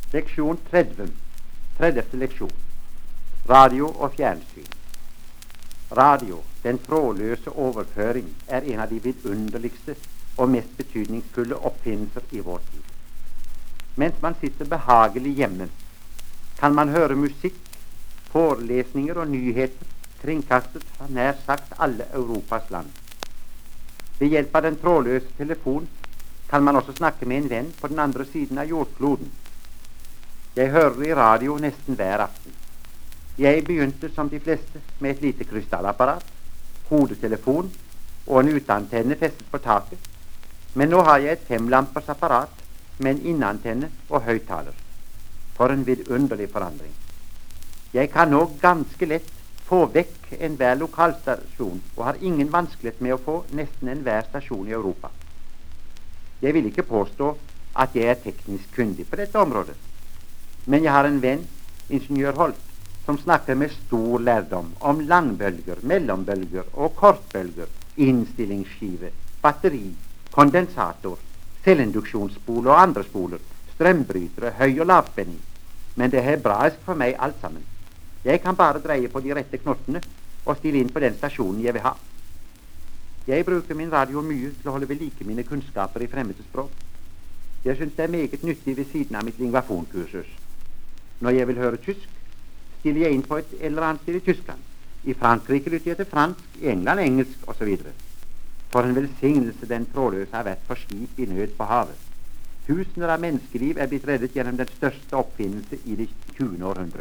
Leksjon 30. 30. leksjon. Radio og fjernsyn. Radio, den trådløse overføring, er en av de vidunderligste og mest betydningsfulle oppfinnelser i vår tid. Mens man sitter behagelig hjemme, kan man høre musikk, forelesninger og nyheter kringkastet fra nær sagt alle Europas land. Ved hjelp av den trådløse telefon kan man også snakke med en venn på den andre siden av jordkloden. Jeg hører i radio nesten hver aften. Jeg begynte som de fleste med et lite krystallapparat, hodetelefon og en uteantenne festet på taket, men nå har jeg et 5-lampers apparat med en innantenne og høyttaler. For en vidunderlig forandring. Jeg kan nå ganske lett få vekk enhver lokalstasjon og har ingen vanskelighet med å få nesten enhver stasjon i Europa. Jeg vil ikke påstå at jeg er teknisk kundig på dette området, men jeg har en venn, ingeniør Holt, som snakker med stor lærdom om langbølger, mellombølger og kortbølger, innstillingsskive, batteri, kondensator, selvinduksjonsspole og andre spoler, strømbrytere, høy- og lavspenning. Men det er hebraisk for meg alt sammen. Jeg kan bare dreie på de rette knottene og stille inn på den stasjonen jeg vil ha. Jeg bruker min radio mye til å holde ved like mine kunnskaper i fremmede språk. Jeg synes det er meget nyttig ved siden av mitt lingvafonkursus. Når jeg vil høre tysk, stiller jeg inn på et eller annet sted i Tyskland. I Frankrike lytter jeg til fransk, i England engelsk osv. For en velsignelse den trådløse har vært for skip i nød på havet. Tusener av menneskeliv er blitt reddet gjennom den største oppfinnelse i det 20. århundre.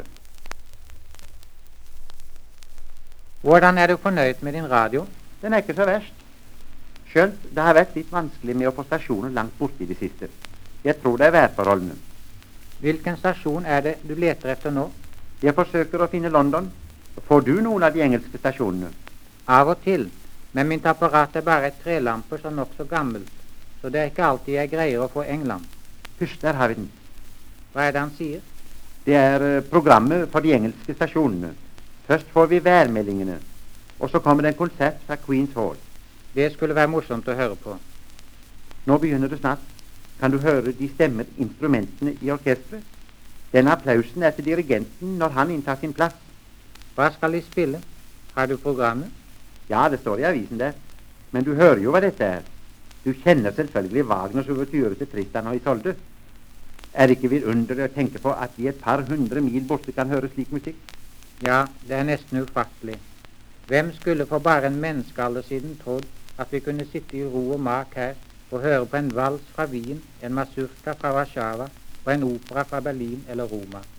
Hvordan er du fornøyd med din radio? Den er ikke så verst. Skjønt det har vært litt vanskelig med å få stasjonen langt borte i det siste. Jeg tror det er værforholdene. Hvilken stasjon er det du leter etter nå? Jeg forsøker å finne London. Får du noen av de engelske stasjonene? Av og til, men mitt apparat er bare et 3-lampers og nok så gammelt, så det er ikke alltid jeg greier å få England. Hysj, der har vi den. Hva er det han sier? Det er programmet for de engelske stasjonene. Først får vi værmeldingene, og så kommer det en konsert fra Queen's Hall. Det skulle være morsomt å høre på. Nå begynner det snart. Kan du høre de stemmer instrumentene i orkestret? Den applausen er til dirigenten når han inntar sin plass. Hva skal de spille? Har du programmet? Ja, det står i avisen der. Men du hører jo hva dette er. Du kjenner selvfølgelig Wagners ouverture til Tristan og Isolde. Er det ikke vidunderlig å tenke på at vi et par 100 mil borte kan høre slik musikk? Ja, det er nesten ufattelig. Hvem skulle for bare en menneskealder siden trodd at vi kunne sitte i ro og mak her og høre på en vals fra Wien, en mazurka fra Warszawa og en opera fra Berlin eller Roma?